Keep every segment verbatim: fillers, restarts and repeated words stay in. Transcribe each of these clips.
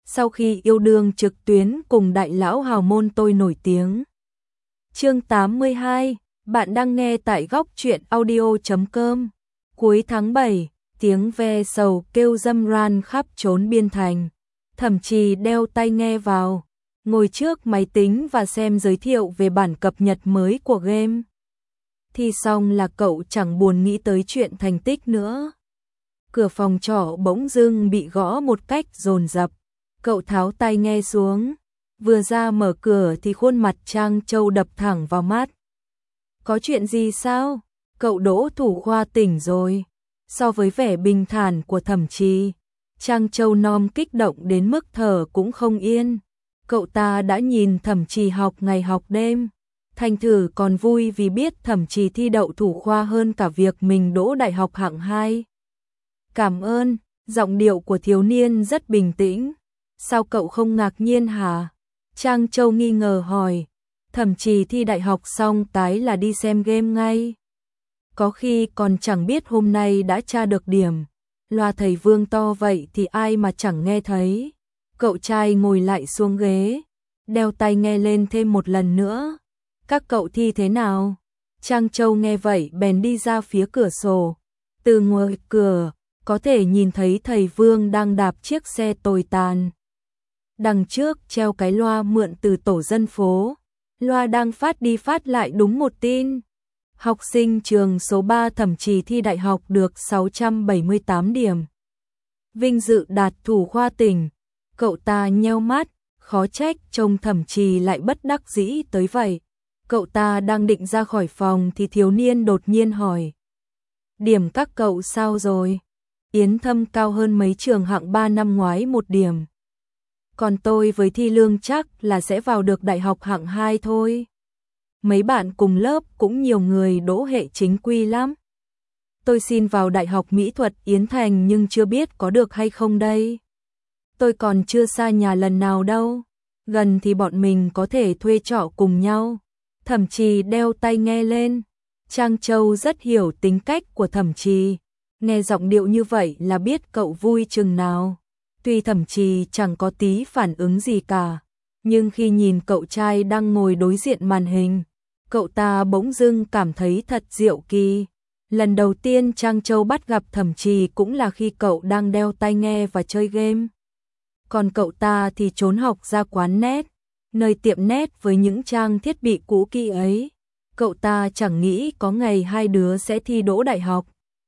sau khi yêu đương trực tuyến cùng đại lão hào môn tôi nổi tiếng. Chương tám mươi hai, bạn đang nghe tại góc truyện audio chấm com. Cuối tháng bảy, tiếng ve sầu kêu râm ran khắp chốn biên thành. Thẩm Trì đeo tai nghe vào, ngồi trước máy tính và xem giới thiệu về bản cập nhật mới của game. Thi xong là cậu chẳng buồn nghĩ tới chuyện thành tích nữa. Cửa phòng trọ bỗng dưng bị gõ một cách dồn dập. Cậu tháo tai nghe xuống, vừa ra mở cửa thì khuôn mặt Trang Châu đập thẳng vào mắt. Có chuyện gì sao? Cậu Đỗ thủ khoa tỉnh rồi. So với vẻ bình thản của Thẩm Trì, Trang Châu non kích động đến mức thở cũng không yên. Cậu ta đã nhìn Thẩm Trì học ngày học đêm. Thành thử còn vui vì biết Thẩm Trì thi đậu thủ khoa hơn cả việc mình đỗ đại học hạng hai. Cảm ơn, giọng điệu của thiếu niên rất bình tĩnh. Sao cậu không ngạc nhiên hả? Trang Châu nghi ngờ hỏi. Thẩm Trì thi đại học xong tái là đi xem game ngay. Có khi còn chẳng biết hôm nay đã tra được điểm. Loa thầy Vương to vậy thì ai mà chẳng nghe thấy. Cậu trai ngồi lại xuống ghế, đeo tai nghe lên thêm một lần nữa. Các cậu thi thế nào? Trang Châu nghe vậy bèn đi ra phía cửa sổ. Từ ngoài cửa, có thể nhìn thấy thầy Vương đang đạp chiếc xe tồi tàn. Đằng trước treo cái loa mượn từ tổ dân phố. Loa đang phát đi phát lại đúng một tin. Học sinh trường số ba Thẩm Trì thi đại học được sáu trăm bảy mươi tám điểm. Vinh dự đạt thủ khoa tỉnh. Cậu ta nheo mắt, khó trách trông Thẩm Trì lại bất đắc dĩ tới vậy. Cậu ta đang định ra khỏi phòng thì thiếu niên đột nhiên hỏi. Điểm các cậu sao rồi? Yến Thâm cao hơn mấy trường hạng ba năm ngoái một điểm. Còn tôi với thi lương chắc là sẽ vào được đại học hạng hai thôi. Mấy bạn cùng lớp cũng nhiều người đỗ hệ chính quy lắm. Tôi xin vào Đại học Mỹ thuật Yến Thành nhưng chưa biết có được hay không đây. Tôi còn chưa xa nhà lần nào đâu. Gần thì bọn mình có thể thuê trọ cùng nhau. Thẩm Trì đeo tai nghe lên. Trang Châu rất hiểu tính cách của Thẩm Trì. Nghe giọng điệu như vậy là biết cậu vui chừng nào. Tuy Thẩm Trì chẳng có tí phản ứng gì cả, nhưng khi nhìn cậu trai đang ngồi đối diện màn hình, cậu ta bỗng dưng cảm thấy thật diệu kỳ. Lần đầu tiên Trang Châu bắt gặp Thẩm Trì cũng là khi cậu đang đeo tai nghe và chơi game. Còn cậu ta thì trốn học ra quán net, nơi tiệm net với những trang thiết bị cũ kỹ ấy. Cậu ta chẳng nghĩ có ngày hai đứa sẽ thi đỗ đại học.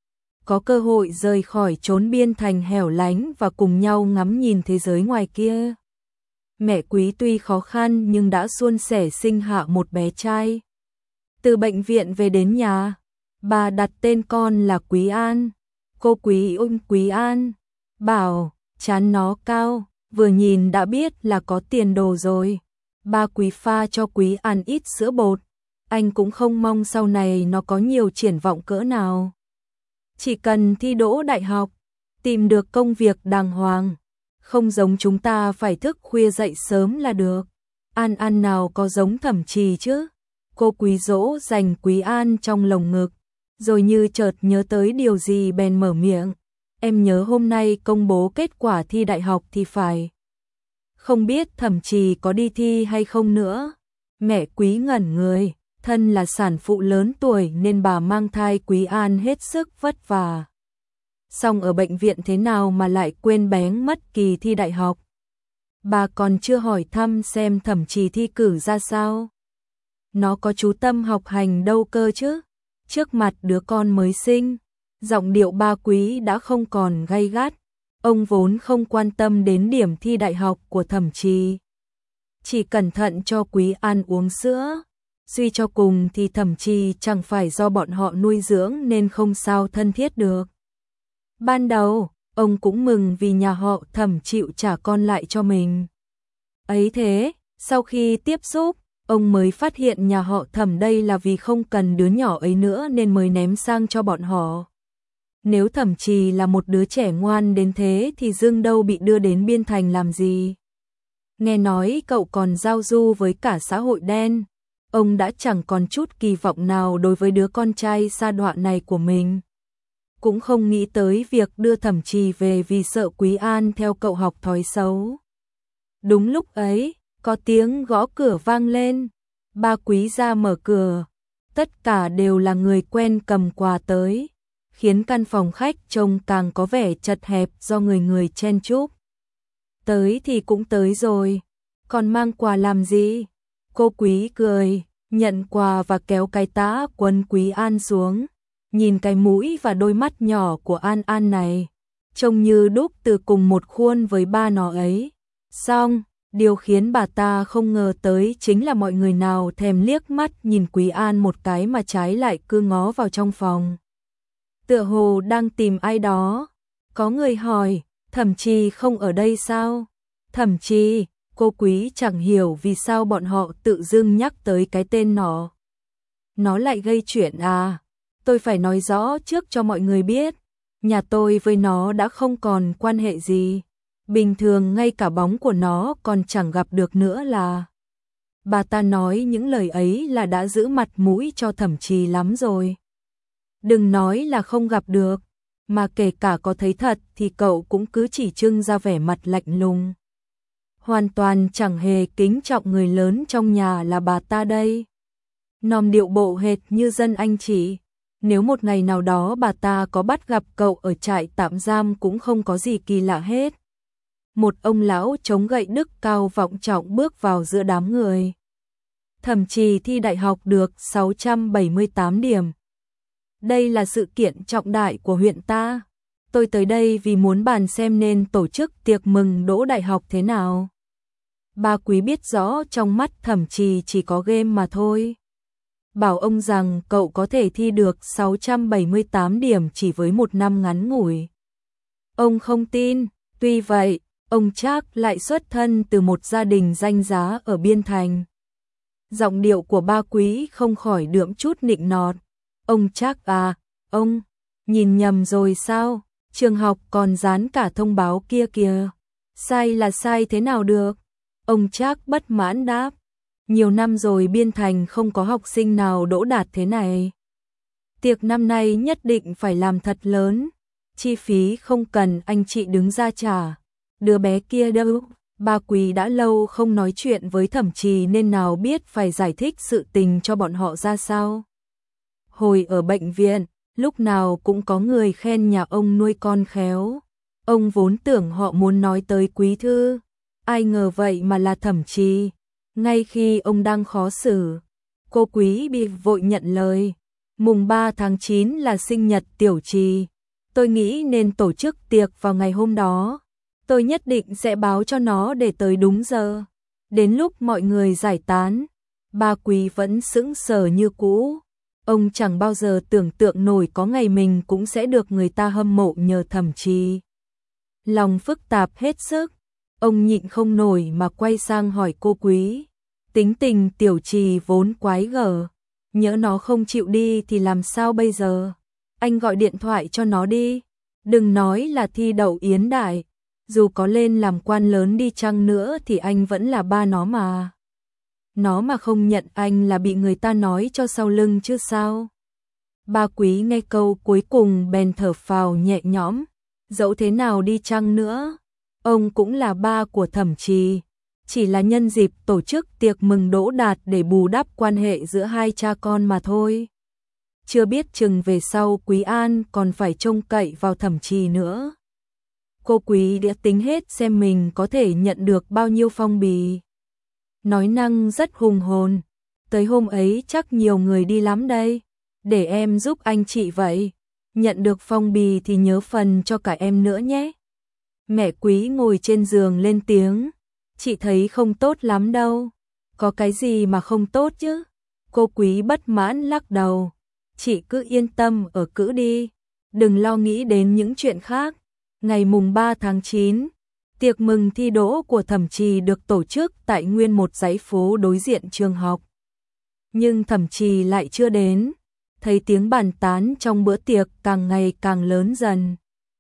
Có cơ hội rời khỏi chốn biên thành hẻo lánh và cùng nhau ngắm nhìn thế giới ngoài kia. Mẹ Quý tuy khó khăn nhưng đã suôn sẻ sinh hạ một bé trai. Từ bệnh viện về đến nhà, bà đặt tên con là Quý An. Cô Quý ôm Quý An, bảo trán nó cao, vừa nhìn đã biết là có tiền đồ rồi. Ba Quý pha cho Quý An ít sữa bột. Anh cũng không mong sau này nó có nhiều triển vọng cỡ nào. Chỉ cần thi đỗ đại học, tìm được công việc đàng hoàng, không giống chúng ta phải thức khuya dậy sớm là được. An An nào có giống Thẩm Trì chứ? Cô Quý dỗ dành Quý An trong lồng ngực, rồi như chợt nhớ tới điều gì bèn mở miệng. Em nhớ hôm nay công bố kết quả thi đại học thì phải. Không biết Thẩm Trì có đi thi hay không nữa. Mẹ Quý ngẩn người. Thân là sản phụ lớn tuổi nên bà mang thai Quý An hết sức vất vả. Xong ở bệnh viện thế nào mà lại quên bén mất kỳ thi đại học. Bà còn chưa hỏi thăm xem Thẩm Trì thi cử ra sao. Nó có chú tâm học hành đâu cơ chứ. Trước mặt đứa con mới sinh, giọng điệu ba Quý đã không còn gay gắt. Ông vốn không quan tâm đến điểm thi đại học của Thẩm Trì. Chỉ cẩn thận cho Quý An uống sữa. Suy cho cùng thì Thẩm Trì chẳng phải do bọn họ nuôi dưỡng nên không sao thân thiết được. Ban đầu, ông cũng mừng vì nhà họ Thẩm chịu trả con lại cho mình. Ấy thế, sau khi tiếp xúc, ông mới phát hiện nhà họ Thẩm đây là vì không cần đứa nhỏ ấy nữa nên mới ném sang cho bọn họ. Nếu Thẩm Trì là một đứa trẻ ngoan đến thế thì Dương đâu bị đưa đến biên thành làm gì. Nghe nói cậu còn giao du với cả xã hội đen. Ông đã chẳng còn chút kỳ vọng nào đối với đứa con trai sa đọa này của mình. Cũng không nghĩ tới việc đưa Thẩm Trì về vì sợ Quý An theo cậu học thói xấu. Đúng lúc ấy, có tiếng gõ cửa vang lên. Ba Quý ra mở cửa. Tất cả đều là người quen cầm quà tới, khiến căn phòng khách trông càng có vẻ chật hẹp do người người chen chúc. Tới thì cũng tới rồi, còn mang quà làm gì? Cô Quý cười, nhận quà và kéo cái tã quần Quý An xuống. Nhìn cái mũi và đôi mắt nhỏ của An An này, trông như đúc từ cùng một khuôn với ba nó ấy. Xong, điều khiến bà ta không ngờ tới chính là mọi người nào thèm liếc mắt nhìn Quý An một cái mà trái lại cứ ngó vào trong phòng. Tựa hồ đang tìm ai đó. Có người hỏi, Thẩm Trì không ở đây sao? Thẩm Trì, cô Quý chẳng hiểu vì sao bọn họ tự dưng nhắc tới cái tên nó. Nó lại gây chuyện à? Tôi phải nói rõ trước cho mọi người biết, nhà tôi với nó đã không còn quan hệ gì. Bình thường ngay cả bóng của nó còn chẳng gặp được nữa là. Bà ta nói những lời ấy là đã giữ mặt mũi cho Thẩm Trì lắm rồi. Đừng nói là không gặp được, mà kể cả có thấy thật thì cậu cũng cứ chỉ trưng ra vẻ mặt lạnh lùng. Hoàn toàn chẳng hề kính trọng người lớn trong nhà là bà ta đây. Nòm điệu bộ hệt như dân anh chị. Nếu một ngày nào đó bà ta có bắt gặp cậu ở trại tạm giam cũng không có gì kỳ lạ hết. Một ông lão chống gậy đức cao vọng trọng bước vào giữa đám người. Thẩm Trì thi đại học được sáu trăm bảy mươi tám điểm. Đây là sự kiện trọng đại của huyện ta. Tôi tới đây vì muốn bàn xem nên tổ chức tiệc mừng đỗ đại học thế nào. Ba Quý biết rõ trong mắt Thẩm Trì chỉ có game mà thôi. Bảo ông rằng cậu có thể thi được sáu trăm bảy mươi tám điểm chỉ với một năm ngắn ngủi. Ông không tin, tuy vậy, ông Trác lại xuất thân từ một gia đình danh giá ở Biên Thành. Giọng điệu của Ba Quý không khỏi đượm chút nịnh nọt. Ông Trác à, ông, nhìn nhầm rồi sao? Trường học còn dán cả thông báo kia kìa. Sai là sai thế nào được? Ông Trác bất mãn đáp. Nhiều năm rồi Biên Thành không có học sinh nào đỗ đạt thế này. Tiệc năm nay nhất định phải làm thật lớn. Chi phí không cần anh chị đứng ra trả. Đứa bé kia đâu? Ba Quý đã lâu không nói chuyện với Thẩm Trì nên nào biết phải giải thích sự tình cho bọn họ ra sao. Hồi ở bệnh viện, lúc nào cũng có người khen nhà ông nuôi con khéo. Ông vốn tưởng họ muốn nói tới Quý Thư. Ai ngờ vậy mà là Thẩm Trì. Ngay khi ông đang khó xử, cô Quý bị vội nhận lời. Mùng ba tháng chín là sinh nhật Tiểu Trì. Tôi nghĩ nên tổ chức tiệc vào ngày hôm đó. Tôi nhất định sẽ báo cho nó để tới đúng giờ. Đến lúc mọi người giải tán, Ba Quý vẫn sững sờ như cũ. Ông chẳng bao giờ tưởng tượng nổi có ngày mình cũng sẽ được người ta hâm mộ nhờ Thẩm Trì. Lòng phức tạp hết sức, ông nhịn không nổi mà quay sang hỏi cô Quý. Tính tình Tiểu Trì vốn quái gở, nhỡ nó không chịu đi thì làm sao bây giờ? Anh gọi điện thoại cho nó đi. Đừng nói là thi đậu yến đại, dù có lên làm quan lớn đi chăng nữa thì anh vẫn là ba nó mà. Nó mà không nhận anh là bị người ta nói cho sau lưng chứ sao. Ba Quý nghe câu cuối cùng bèn thở phào nhẹ nhõm. Dẫu thế nào đi chăng nữa, ông cũng là ba của Thẩm Trì. Chỉ là nhân dịp tổ chức tiệc mừng đỗ đạt để bù đắp quan hệ giữa hai cha con mà thôi. Chưa biết chừng về sau Quý An còn phải trông cậy vào Thẩm Trì nữa. Cô Quý đã tính hết xem mình có thể nhận được bao nhiêu phong bì. Nói năng rất hùng hồn. Tới hôm ấy chắc nhiều người đi lắm đây. Để em giúp anh chị vậy. Nhận được phong bì thì nhớ phần cho cả em nữa nhé. Mẹ Quý ngồi trên giường lên tiếng. Chị thấy không tốt lắm đâu. Có cái gì mà không tốt chứ? Cô Quý bất mãn lắc đầu. Chị cứ yên tâm ở cữ đi. Đừng lo nghĩ đến những chuyện khác. Ngày mùng ba tháng chín, tiệc mừng thi đỗ của Thẩm Trì được tổ chức tại nguyên một dãy phố đối diện trường học. Nhưng Thẩm Trì lại chưa đến. Thấy tiếng bàn tán trong bữa tiệc càng ngày càng lớn dần.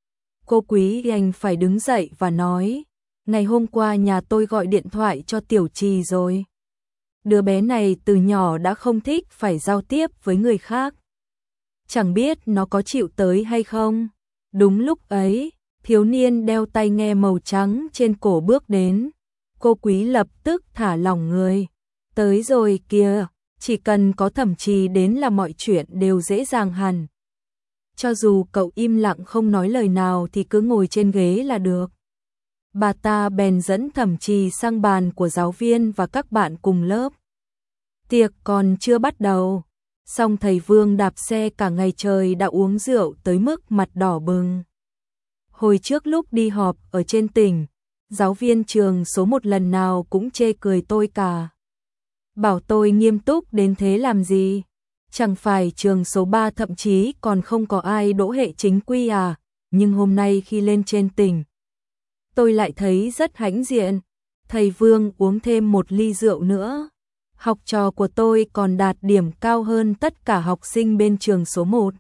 Cô Quý đành phải đứng dậy và nói. Ngày hôm qua nhà tôi gọi điện thoại cho Tiểu Trì rồi. Đứa bé này từ nhỏ đã không thích phải giao tiếp với người khác. Chẳng biết nó có chịu tới hay không. Đúng lúc ấy, thiếu niên đeo tai nghe màu trắng trên cổ bước đến. Cô Quý lập tức thả lỏng người. Tới rồi kìa, chỉ cần có Thẩm Trì đến là mọi chuyện đều dễ dàng hẳn. Cho dù cậu im lặng không nói lời nào thì cứ ngồi trên ghế là được. Bà ta bèn dẫn Thẩm Trì sang bàn của giáo viên và các bạn cùng lớp. Tiệc còn chưa bắt đầu, song thầy Vương đạp xe cả ngày trời đã uống rượu tới mức mặt đỏ bừng. Hồi trước lúc đi họp ở trên tỉnh, giáo viên trường số một lần nào cũng chê cười tôi cả. Bảo tôi nghiêm túc đến thế làm gì? Chẳng phải trường số ba thậm chí còn không có ai đỗ hệ chính quy à? Nhưng hôm nay khi lên trên tỉnh, tôi lại thấy rất hãnh diện. Thầy Vương uống thêm một ly rượu nữa. Học trò của tôi còn đạt điểm cao hơn tất cả học sinh bên trường số một.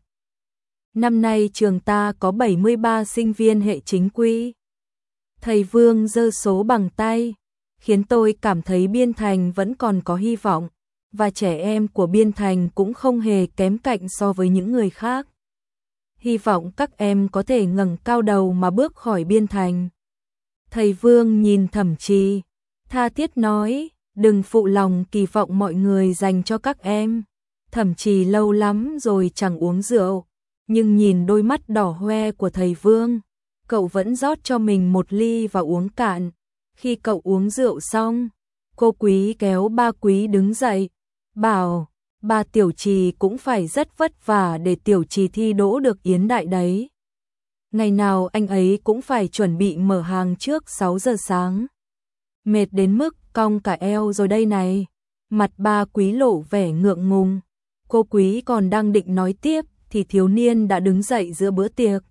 Năm nay trường ta có bảy mươi ba sinh viên hệ chính quy. Thầy Vương giơ số bằng tay, khiến tôi cảm thấy Biên Thành vẫn còn có hy vọng, và trẻ em của Biên Thành cũng không hề kém cạnh so với những người khác. Hy vọng các em có thể ngẩng cao đầu mà bước khỏi Biên Thành. Thầy Vương nhìn Thẩm Trì, tha thiết nói, đừng phụ lòng kỳ vọng mọi người dành cho các em. Thẩm Trì lâu lắm rồi chẳng uống rượu, nhưng nhìn đôi mắt đỏ hoe của thầy Vương, cậu vẫn rót cho mình một ly và uống cạn. Khi cậu uống rượu xong, cô Quý kéo ba Quý đứng dậy, bảo, bà Tiểu Trì cũng phải rất vất vả để Tiểu Trì thi đỗ được Yến Đại đấy. Ngày nào anh ấy cũng phải chuẩn bị mở hàng trước sáu giờ sáng. Mệt đến mức cong cả eo rồi đây này. Mặt ba Quý lộ vẻ ngượng ngùng. Cô Quý còn đang định nói tiếp thì thiếu niên đã đứng dậy giữa bữa tiệc.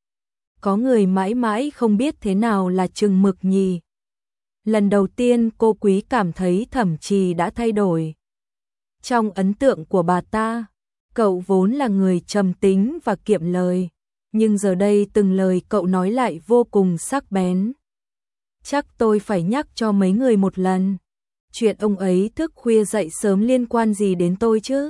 Có người mãi mãi không biết thế nào là chừng mực nhỉ. Lần đầu tiên cô Quý cảm thấy Thẩm Trì đã thay đổi. Trong ấn tượng của bà ta, cậu vốn là người trầm tính và kiệm lời, nhưng giờ đây từng lời cậu nói lại vô cùng sắc bén. Chắc tôi phải nhắc cho mấy người một lần. Chuyện ông ấy thức khuya dậy sớm liên quan gì đến tôi chứ?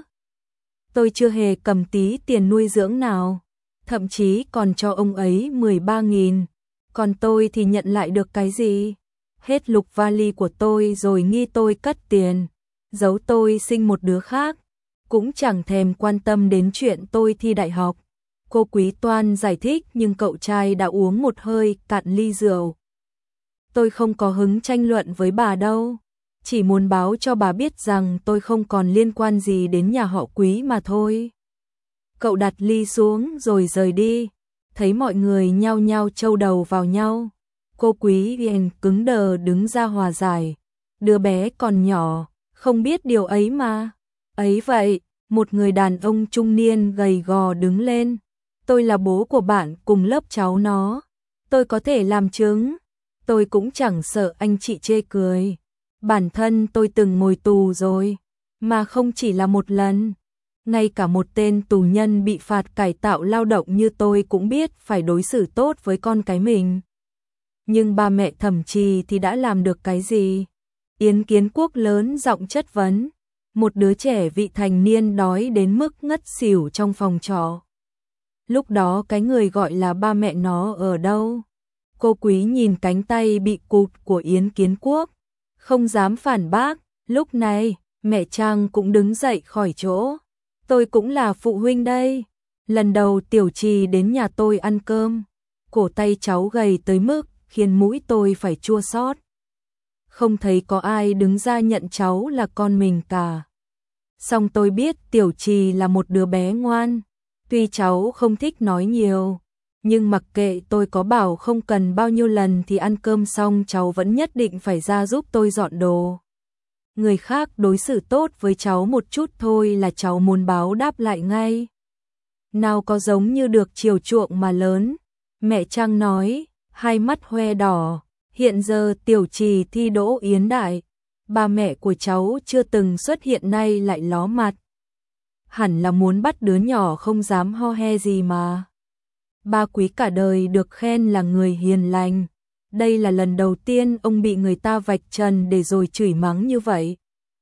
Tôi chưa hề cầm tí tiền nuôi dưỡng nào, thậm chí còn cho ông ấy mười ba nghìn. Còn tôi thì nhận lại được cái gì? Hết lục vali của tôi rồi nghi tôi cất tiền, giấu tôi sinh một đứa khác, cũng chẳng thèm quan tâm đến chuyện tôi thi đại học. Cô Quý toan giải thích nhưng cậu trai đã uống một hơi cạn ly rượu. Tôi không có hứng tranh luận với bà đâu, chỉ muốn báo cho bà biết rằng tôi không còn liên quan gì đến nhà họ Quý mà thôi. Cậu đặt ly xuống rồi rời đi, thấy mọi người nhao nhao châu đầu vào nhau. Cô Quý liền cứng đờ đứng ra hòa giải, đứa bé còn nhỏ, không biết điều ấy mà. Ấy vậy, một người đàn ông trung niên gầy gò đứng lên. Tôi là bố của bạn cùng lớp cháu nó, tôi có thể làm chứng. Tôi cũng chẳng sợ anh chị chê cười. Bản thân tôi từng ngồi tù rồi, mà không chỉ là một lần. Ngay cả một tên tù nhân bị phạt cải tạo lao động như tôi cũng biết phải đối xử tốt với con cái mình. Nhưng ba mẹ Thẩm Trì thì đã làm được cái gì? Yến Kiến Quốc lớn giọng chất vấn. Một đứa trẻ vị thành niên đói đến mức ngất xỉu trong phòng trọ. Lúc đó cái người gọi là ba mẹ nó ở đâu? Cô Quý nhìn cánh tay bị cụt của Yến Kiến Quốc, không dám phản bác. Lúc này, mẹ Trang cũng đứng dậy khỏi chỗ. Tôi cũng là phụ huynh đây. Lần đầu Tiểu Trì đến nhà tôi ăn cơm, cổ tay cháu gầy tới mức khiến mũi tôi phải chua xót. Không thấy có ai đứng ra nhận cháu là con mình cả. Song tôi biết Tiểu Trì là một đứa bé ngoan. Tuy cháu không thích nói nhiều, nhưng mặc kệ tôi có bảo không cần bao nhiêu lần thì ăn cơm xong cháu vẫn nhất định phải ra giúp tôi dọn đồ. Người khác đối xử tốt với cháu một chút thôi là cháu muốn báo đáp lại ngay. Nào có giống như được chiều chuộng mà lớn. Mẹ Trang nói, hai mắt hoe đỏ. Hiện giờ Tiểu Trì thi đỗ Yến Đại, ba mẹ của cháu chưa từng xuất hiện nay lại ló mặt. Hẳn là muốn bắt đứa nhỏ không dám ho he gì mà. Ba Quý cả đời được khen là người hiền lành. Đây là lần đầu tiên ông bị người ta vạch trần để rồi chửi mắng như vậy.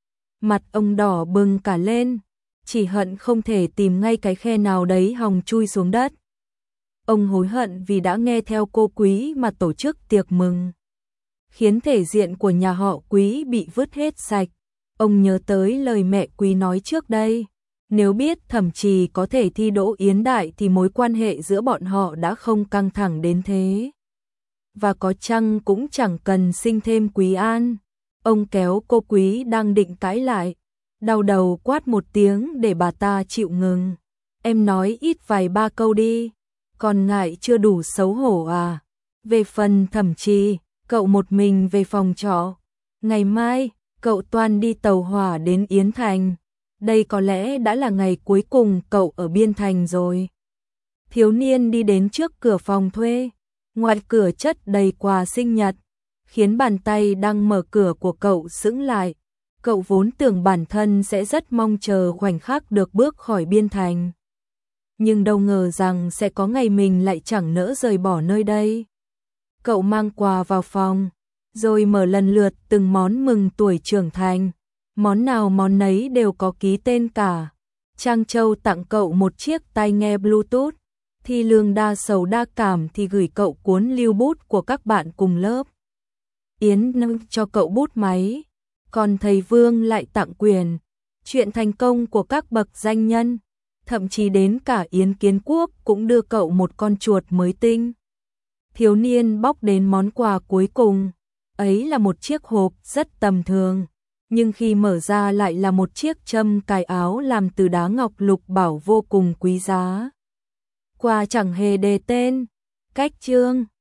Mặt ông đỏ bừng cả lên, chỉ hận không thể tìm ngay cái khe nào đấy hòng chui xuống đất. Ông hối hận vì đã nghe theo cô Quý mà tổ chức tiệc mừng. khiến thể diện của nhà họ Quý bị vứt hết sạch. Ông nhớ tới lời mẹ Quý nói trước đây, nếu biết Thẩm Trì có thể thi đỗ Yến Đại thì mối quan hệ giữa bọn họ đã không căng thẳng đến thế. Và có chăng cũng chẳng cần sinh thêm Quý An. Ông kéo cô Quý đang định cãi lại, đau đầu quát một tiếng để bà ta chịu ngừng. Em nói ít vài ba câu đi, còn ngại chưa đủ xấu hổ à? Về phần Thẩm Trì, cậu một mình về phòng trọ. Ngày mai, cậu toan đi tàu hỏa đến Yến Thành. Đây có lẽ đã là ngày cuối cùng cậu ở Biên Thành rồi. Thiếu niên đi đến trước cửa phòng thuê, ngoài cửa chất đầy quà sinh nhật, khiến bàn tay đang mở cửa của cậu sững lại. Cậu vốn tưởng bản thân sẽ rất mong chờ khoảnh khắc được bước khỏi Biên Thành. Nhưng đâu ngờ rằng sẽ có ngày mình lại chẳng nỡ rời bỏ nơi đây. Cậu mang quà vào phòng, rồi mở lần lượt từng món mừng tuổi trưởng thành. Món nào món nấy đều có ký tên cả. Trang Châu tặng cậu một chiếc tai nghe Bluetooth, Thi Lương đa sầu đa cảm thì gửi cậu cuốn lưu bút của các bạn cùng lớp. Yến nâng cho cậu bút máy, còn thầy Vương lại tặng quyền chuyện thành công của các bậc danh nhân. Thậm chí đến cả Yến Kiến Quốc cũng đưa cậu một con chuột mới tinh. Thiếu niên bóc đến món quà cuối cùng, ấy là một chiếc hộp rất tầm thường, nhưng khi mở ra lại là một chiếc châm cài áo làm từ đá ngọc lục bảo vô cùng quý giá. Quà chẳng hề đề tên, cách chương,